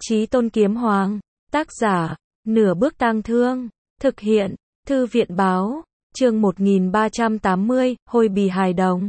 Chí Tôn Kiếm Hoàng, tác giả, Nửa Bước Tang Thương, thực hiện, Thư viện báo, chương 1380, Hôi Bì Hài Đồng.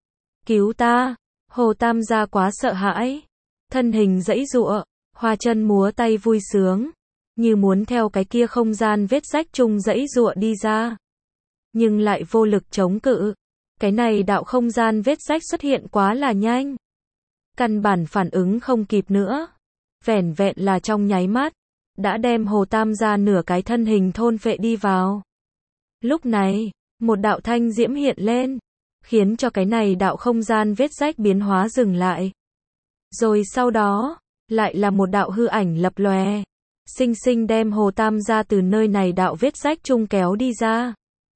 Cứu ta, Hồ Tam gia quá sợ hãi, thân hình giãy giụa, hoa chân múa tay vui sướng, như muốn theo cái kia không gian vết rách chung giãy giụa đi ra. Nhưng lại vô lực chống cự, cái này đạo không gian vết rách xuất hiện quá là nhanh. Căn bản phản ứng không kịp nữa. Vẻn vẹn là trong nháy mắt, đã đem Hồ Tam gia nửa cái thân hình thôn phệ đi vào. Lúc này, một đạo thanh diễm hiện lên, khiến cho cái này đạo không gian vết rách biến hóa dừng lại. Rồi sau đó, lại là một đạo hư ảnh lập lòe, sinh sinh đem Hồ Tam gia từ nơi này đạo vết rách chung kéo đi ra.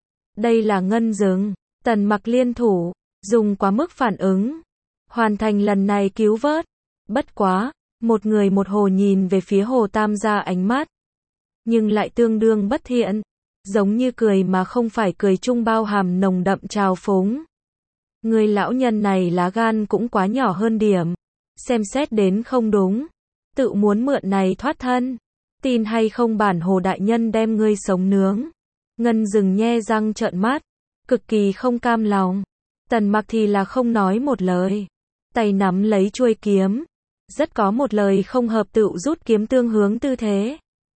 Đây là Ngân Dừng, Tần Mặc liên thủ, dùng quá mức phản ứng, hoàn thành lần này cứu vớt. Bất quá, một người một hồ nhìn về phía Hồ Tam gia ánh mắt, nhưng lại tương đương bất thiện, giống như cười mà không phải cười chung bao hàm nồng đậm trào phúng. Người lão nhân này lá gan cũng quá nhỏ hơn điểm, xem xét đến không đúng, tự muốn mượn này thoát thân, tin hay không bản Hồ đại nhân đem ngươi sống nướng. Ngân Dừng nhe răng trợn mắt, cực kỳ không cam lòng. Tần Mặc thì là không nói một lời, tay nắm lấy chuôi kiếm, rất có một lời không hợp tự rút kiếm tương hướng tư thế.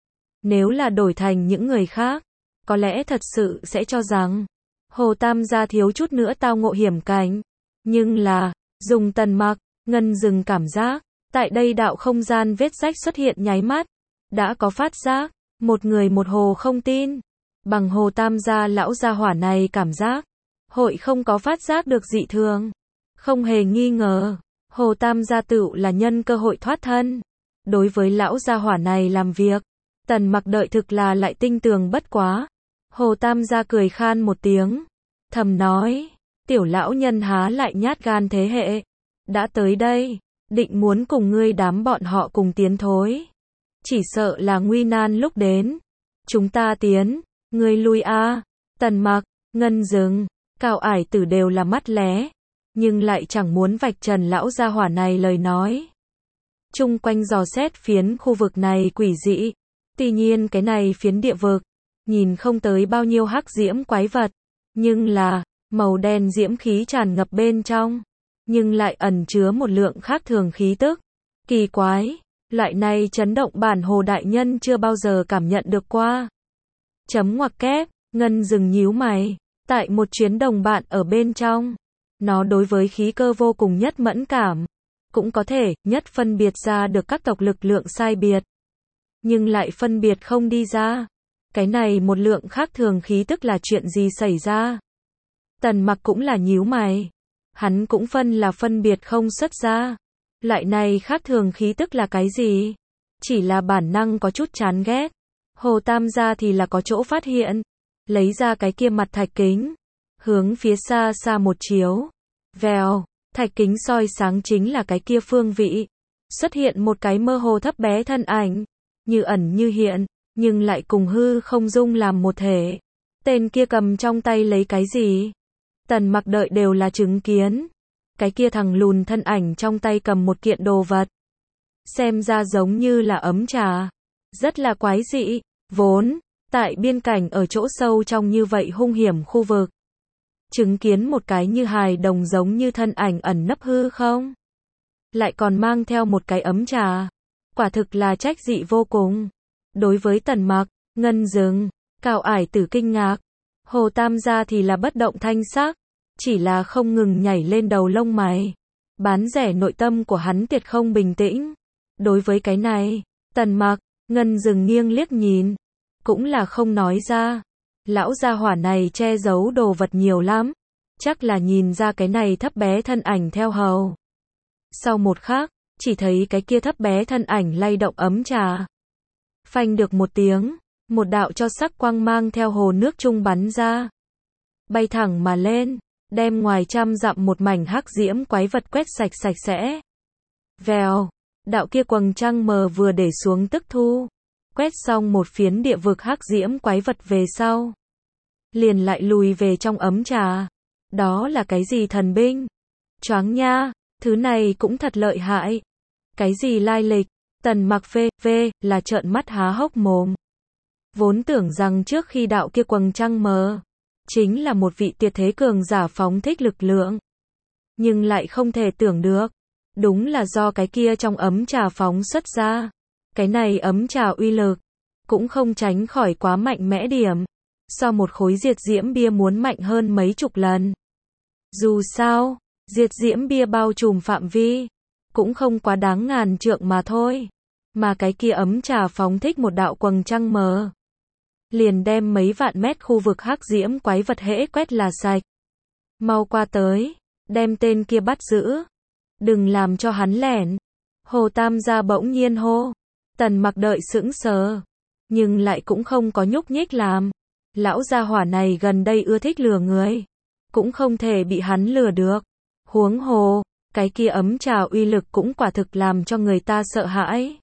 Nếu là đổi thành những người khác, có lẽ thật sự sẽ cho rằng Hồ Tam gia thiếu chút nữa tao ngộ hiểm cảnh. Nhưng là, dùng Tần Mặc, Ngân Dừng cảm giác, tại đây đạo không gian vết rách xuất hiện nháy mắt, đã có phát giác, một người một hồ không tin. Bằng Hồ Tam gia lão gia hỏa này cảm giác, hội không có phát giác được dị thường. Không hề nghi ngờ, Hồ Tam gia tựu là nhân cơ hội thoát thân. Đối với lão gia hỏa này làm việc, Tần Mặc đợi thực là lại tinh tường bất quá. Hồ Tam gia cười khan một tiếng, thầm nói, tiểu lão nhân há lại nhát gan thế hệ. Đã tới đây, định muốn cùng ngươi đám bọn họ cùng tiến thối. Chỉ sợ là nguy nan lúc đến. Chúng ta tiến, ngươi lui a. Tần Mặc, Ngân Dừng, Cao Ải Tử đều là mắt lé, nhưng lại chẳng muốn vạch trần lão gia hỏa này lời nói. Chung quanh dò xét phiến khu vực này quỷ dị. Tuy nhiên cái này phiến địa vực, nhìn không tới bao nhiêu hắc diễm quái vật, nhưng là, màu đen diễm khí tràn ngập bên trong, nhưng lại ẩn chứa một lượng khác thường khí tức. Kỳ quái, loại này chấn động bản Hồ đại nhân chưa bao giờ cảm nhận được qua. Chấm ngoặc kép, Ngân Dừng nhíu mày, tại một chuyến đồng bạn ở bên trong, nó đối với khí cơ vô cùng nhất mẫn cảm, cũng có thể nhất phân biệt ra được các tộc lực lượng sai biệt, nhưng lại phân biệt không đi ra. Cái này một lượng khác thường khí tức là chuyện gì xảy ra? Tần Mặc cũng là nhíu mày, hắn cũng là phân biệt không xuất ra. Loại này khác thường khí tức là cái gì? Chỉ là bản năng có chút chán ghét. Hồ Tam gia thì là có chỗ phát hiện, lấy ra cái kia mặt thạch kính, hướng phía xa xa một chiếu. Vèo, thạch kính soi sáng chính là cái kia phương vị. Xuất hiện một cái mơ hồ thấp bé thân ảnh, như ẩn như hiện, nhưng lại cùng hư không dung làm một thể. Tên kia cầm trong tay lấy cái gì? Tần Mặc đợi đều là chứng kiến. Cái kia thằng lùn thân ảnh trong tay cầm một kiện đồ vật. Xem ra giống như là ấm trà. Rất là quái dị. Vốn, tại biên cảnh ở chỗ sâu trong như vậy hung hiểm khu vực, chứng kiến một cái như hài đồng giống như thân ảnh ẩn nấp hư không, lại còn mang theo một cái ấm trà, quả thực là trách dị vô cùng. Đối với Tần Mặc, Ngân Dừng, Cao Ải Tử kinh ngạc, Hồ Tam gia thì là bất động thanh sắc, chỉ là không ngừng nhảy lên đầu lông mày. Bán rẻ nội tâm của hắn tuyệt không bình tĩnh. Đối với cái này, Tần Mặc, Ngân Dừng nghiêng liếc nhìn, cũng là không nói ra. Lão gia hỏa này che giấu đồ vật nhiều lắm, chắc là nhìn ra cái này thấp bé thân ảnh theo hầu. Sau một khắc, chỉ thấy cái kia thấp bé thân ảnh lay động ấm trà. Phanh được một tiếng, một đạo cho sắc quang mang theo hồ nước trung bắn ra, bay thẳng mà lên, đem ngoài trăm dặm một mảnh hắc diễm quái vật quét sạch sạch sẽ. Vèo, đạo kia quầng trăng mờ vừa để xuống tức thu, quét xong một phiến địa vực hắc diễm quái vật về sau, liền lại lùi về trong ấm trà. Đó là cái gì thần binh? Choáng nha, thứ này cũng thật lợi hại. Cái gì lai lịch? Tần Mặc là trợn mắt há hốc mồm. Vốn tưởng rằng trước khi đạo kia quầng trăng mờ, chính là một vị tuyệt thế cường giả phóng thích lực lượng. Nhưng lại không thể tưởng được, đúng là do cái kia trong ấm trà phóng xuất ra. Cái này ấm trà uy lực, cũng không tránh khỏi quá mạnh mẽ điểm. So một khối diệt diễm bia muốn mạnh hơn mấy chục lần. Dù sao, diệt diễm bia bao trùm phạm vi, cũng không quá đáng ngàn trượng mà thôi. Mà cái kia ấm trà phóng thích một đạo quầng trăng mờ, liền đem mấy vạn mét khu vực hắc diễm quái vật hễ quét là sạch. Mau qua tới, đem tên kia bắt giữ. Đừng làm cho hắn lẻn. Hồ Tam gia bỗng nhiên hô. Tần Mặc đợi sững sờ, nhưng lại cũng không có nhúc nhích làm. Lão gia hỏa này gần đây ưa thích lừa người, cũng không thể bị hắn lừa được. Huống hồ, cái kia ấm trà uy lực cũng quả thực làm cho người ta sợ hãi.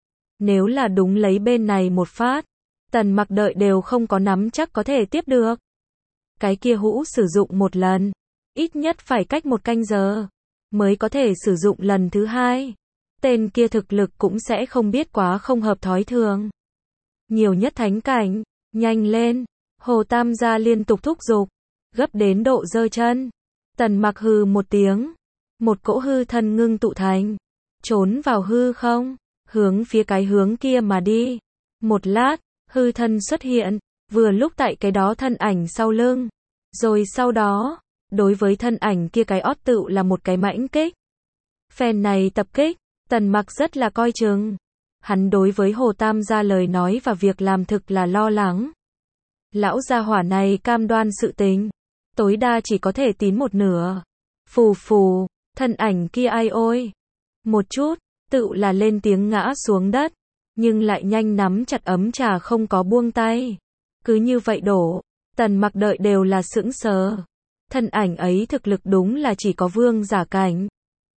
Nếu là đúng lấy bên này một phát, Tần Mặc đợi đều không có nắm chắc có thể tiếp được. Cái kia hũ sử dụng một lần, ít nhất phải cách 1 canh giờ, mới có thể sử dụng lần thứ hai. Tên kia thực lực cũng sẽ không biết quá không hợp thói thường. Nhiều nhất thánh cảnh, nhanh lên. Hồ Tam gia liên tục thúc giục, gấp đến độ giơ chân. Tần Mặc hừ một tiếng, một cỗ hư thân ngưng tụ thành, trốn vào hư không, hướng phía cái hướng kia mà đi. Một lát, hư thân xuất hiện, vừa lúc tại cái đó thân ảnh sau lưng. Rồi sau đó, đối với thân ảnh kia cái ót tựu là một cái mãnh kích. Phen này tập kích, Tần Mặc rất là coi chừng. Hắn đối với Hồ Tam gia lời nói và việc làm thực là lo lắng. Lão gia hỏa này cam đoan sự tình, tối đa chỉ có thể tín một nửa. Phù phù, thân ảnh kia ai ôi. Một chút, tựu là lên tiếng ngã xuống đất, nhưng lại nhanh nắm chặt ấm trà không có buông tay. Cứ như vậy đổ, Tần Mặc đợi đều là sững sờ. Thân ảnh ấy thực lực đúng là chỉ có vương giả cảnh.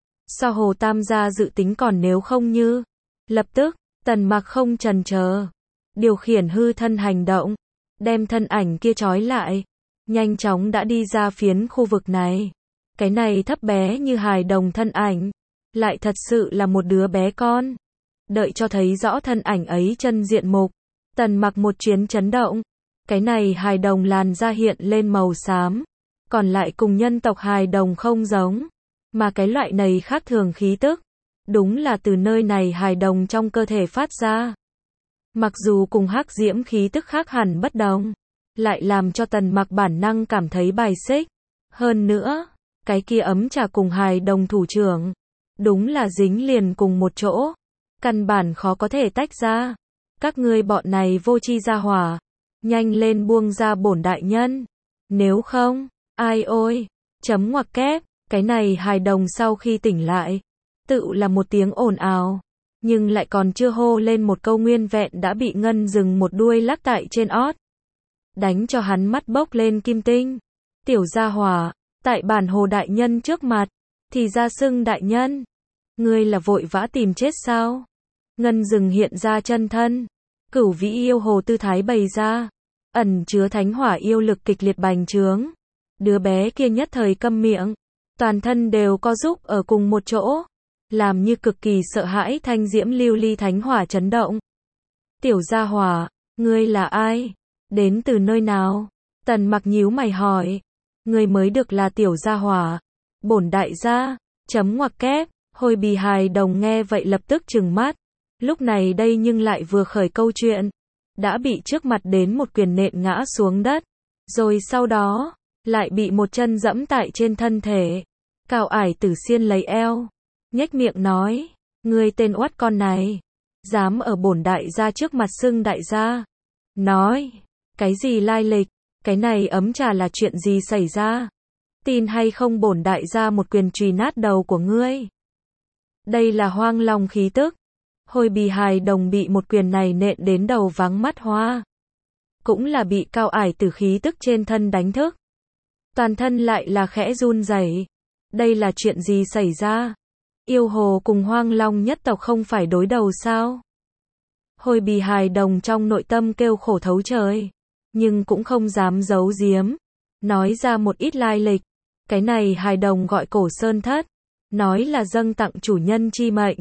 So Hồ Tam gia dự tính còn nếu không như. Lập tức, Tần Mặc không chần chờ, điều khiển hư thân hành động, đem thân ảnh kia trói lại, nhanh chóng đã đi ra phiến khu vực này. Cái này thấp bé như hài đồng thân ảnh, lại thật sự là một đứa bé con. Đợi cho thấy rõ thân ảnh ấy chân diện mục, Tần Mặc một chuyến chấn động. Cái này hài đồng làn da hiện lên màu xám, còn lại cùng nhân tộc hài đồng không giống, mà cái loại này khác thường khí tức, đúng là từ nơi này hài đồng trong cơ thể phát ra. Mặc dù cùng hắc diễm khí tức khác hẳn bất đồng, lại làm cho Tần Mặc bản năng cảm thấy bài xích. Hơn nữa, cái kia ấm trà cùng hài đồng thủ trưởng, đúng là dính liền cùng một chỗ, căn bản khó có thể tách ra. Các ngươi bọn này vô tri gia hỏa, nhanh lên buông ra bổn đại nhân, nếu không, ai ôi, chấm ngoặc kép. Cái này hài đồng sau khi tỉnh lại, tự là một tiếng ồn ào, nhưng lại còn chưa hô lên một câu nguyên vẹn đã bị ngân dừng một đuôi lắc tại trên ót. Đánh cho hắn mắt bốc lên kim tinh. Tiểu gia hỏa, tại bản Hồ đại nhân trước mặt, thì ra xưng đại nhân. Ngươi là vội vã tìm chết sao? Ngân dừng hiện ra chân thân, cửu vĩ yêu hồ tư thái bày ra, ẩn chứa thánh hỏa yêu lực kịch liệt bành trướng. Đứa bé kia nhất thời câm miệng, toàn thân đều co rúm ở cùng một chỗ, làm như cực kỳ sợ hãi thanh diễm lưu ly thánh hỏa chấn động. Tiểu gia hỏa, ngươi là ai? Đến từ nơi nào? Tần Mặc nhíu mày hỏi. Ngươi mới được là tiểu gia hỏa. Bổn đại gia, chấm ngoặc kép. Hồi bì hài đồng nghe vậy lập tức trừng mắt. Lúc này đây nhưng lại vừa khởi câu chuyện, đã bị trước mặt đến một quyền nện ngã xuống đất, rồi sau đó lại bị một chân dẫm tại trên thân thể. Cao ải Tử Xiên lấy eo, nhếch miệng nói, ngươi tên oát con này, dám ở bổn đại gia trước mặt xưng đại gia. Nói, cái gì lai lịch, cái này ấm trà là chuyện gì xảy ra? Tin hay không bổn đại gia một quyền chùy nát đầu của ngươi. Đây là hoang long khí tức. Hồi bì hài đồng bị một quyền này nện đến đầu váng mắt hoa. Cũng là bị Cao ải Tử khí tức trên thân đánh thức. Toàn thân lại là khẽ run rẩy. Đây là chuyện gì xảy ra? Yêu hồ cùng hoang long nhất tộc không phải đối đầu sao? Hồi bì hài đồng trong nội tâm kêu khổ thấu trời, nhưng cũng không dám giấu giếm, nói ra một ít lai lịch. Cái này hài đồng gọi Cổ Sơn Thất, nói là dâng tặng chủ nhân chi mệnh,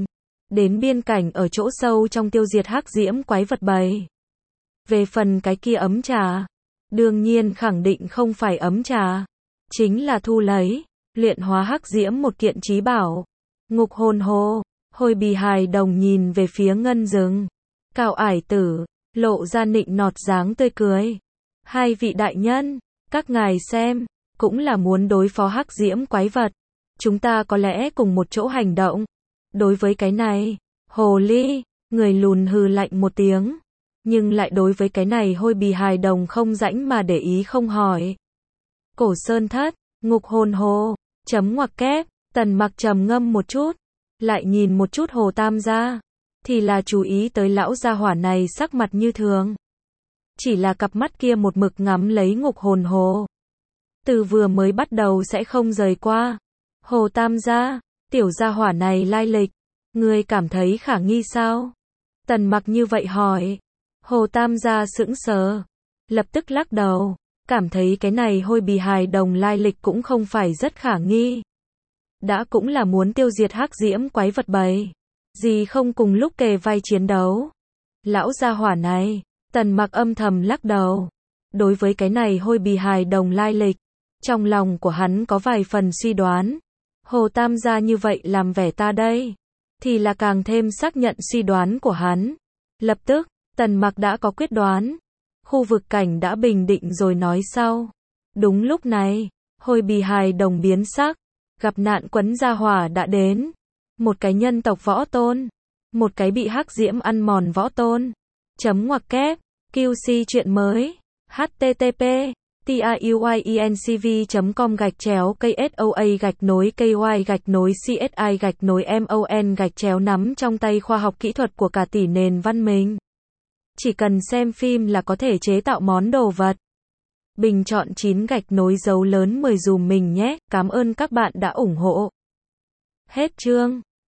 đến biên cảnh ở chỗ sâu trong tiêu diệt hắc diễm quái vật bầy. Về phần cái kia ấm trà, đương nhiên khẳng định không phải ấm trà, chính là thu lấy, luyện hóa hắc diễm một kiện chí bảo. Ngục hồn hồ, Hồi Bì hài đồng nhìn về phía Ngân Dừng, Cao Ải Tử, lộ ra nịnh nọt dáng tươi cười. Hai vị đại nhân, các ngài xem, cũng là muốn đối phó hắc diễm quái vật. Chúng ta có lẽ cùng một chỗ hành động. Đối với cái này, hồ ly, người lùn hừ lạnh một tiếng. Nhưng lại đối với cái này Hồi Bì hài đồng không rãnh mà để ý không hỏi. Cổ Sơn Thất, Ngục hồn hồ, chấm ngoặc kép, Tần Mặc trầm ngâm một chút, lại nhìn một chút Hồ Tam gia, thì là chú ý tới lão gia hỏa này sắc mặt như thường. Chỉ là cặp mắt kia một mực ngắm lấy Ngục hồn hồ. Từ vừa mới bắt đầu sẽ không rời qua. Hồ Tam gia, tiểu gia hỏa này lai lịch, ngươi cảm thấy khả nghi sao? Tần Mặc như vậy hỏi. Hồ Tam gia sững sờ, lập tức lắc đầu, cảm thấy cái này Hồi Bì hài đồng lai lịch cũng không phải rất khả nghi. Đã cũng là muốn tiêu diệt hắc diễm quái vật bầy, gì không cùng lúc kề vai chiến đấu. Lão gia hỏa này, Tần Mặc âm thầm lắc đầu. Đối với cái này Hồi Bì hài đồng lai lịch, trong lòng của hắn có vài phần suy đoán. Hồ Tam gia như vậy làm vẻ ta đây, thì là càng thêm xác nhận suy đoán của hắn. Lập tức, Tần Mặc đã có quyết đoán. Khu vực cảnh đã bình định rồi nói sau. Đúng lúc này, Hồi Bì hài đồng biến sắc. Gặp nạn quấn gia hỏa đã đến. Một cái nhân tộc võ tôn, một cái bị hắc diễm ăn mòn võ tôn. Chấm ngoặc kép, QC chuyện mới. http tiuyencv.com/KSOA-KY-CSI-MON-nắm trong tay khoa học kỹ thuật của cả tỷ nền văn minh. Chỉ cần xem phim là có thể chế tạo món đồ vật. Bình chọn 9 dấu lớn 10 dùm mình nhé, cảm ơn các bạn đã ủng hộ. Hết chương.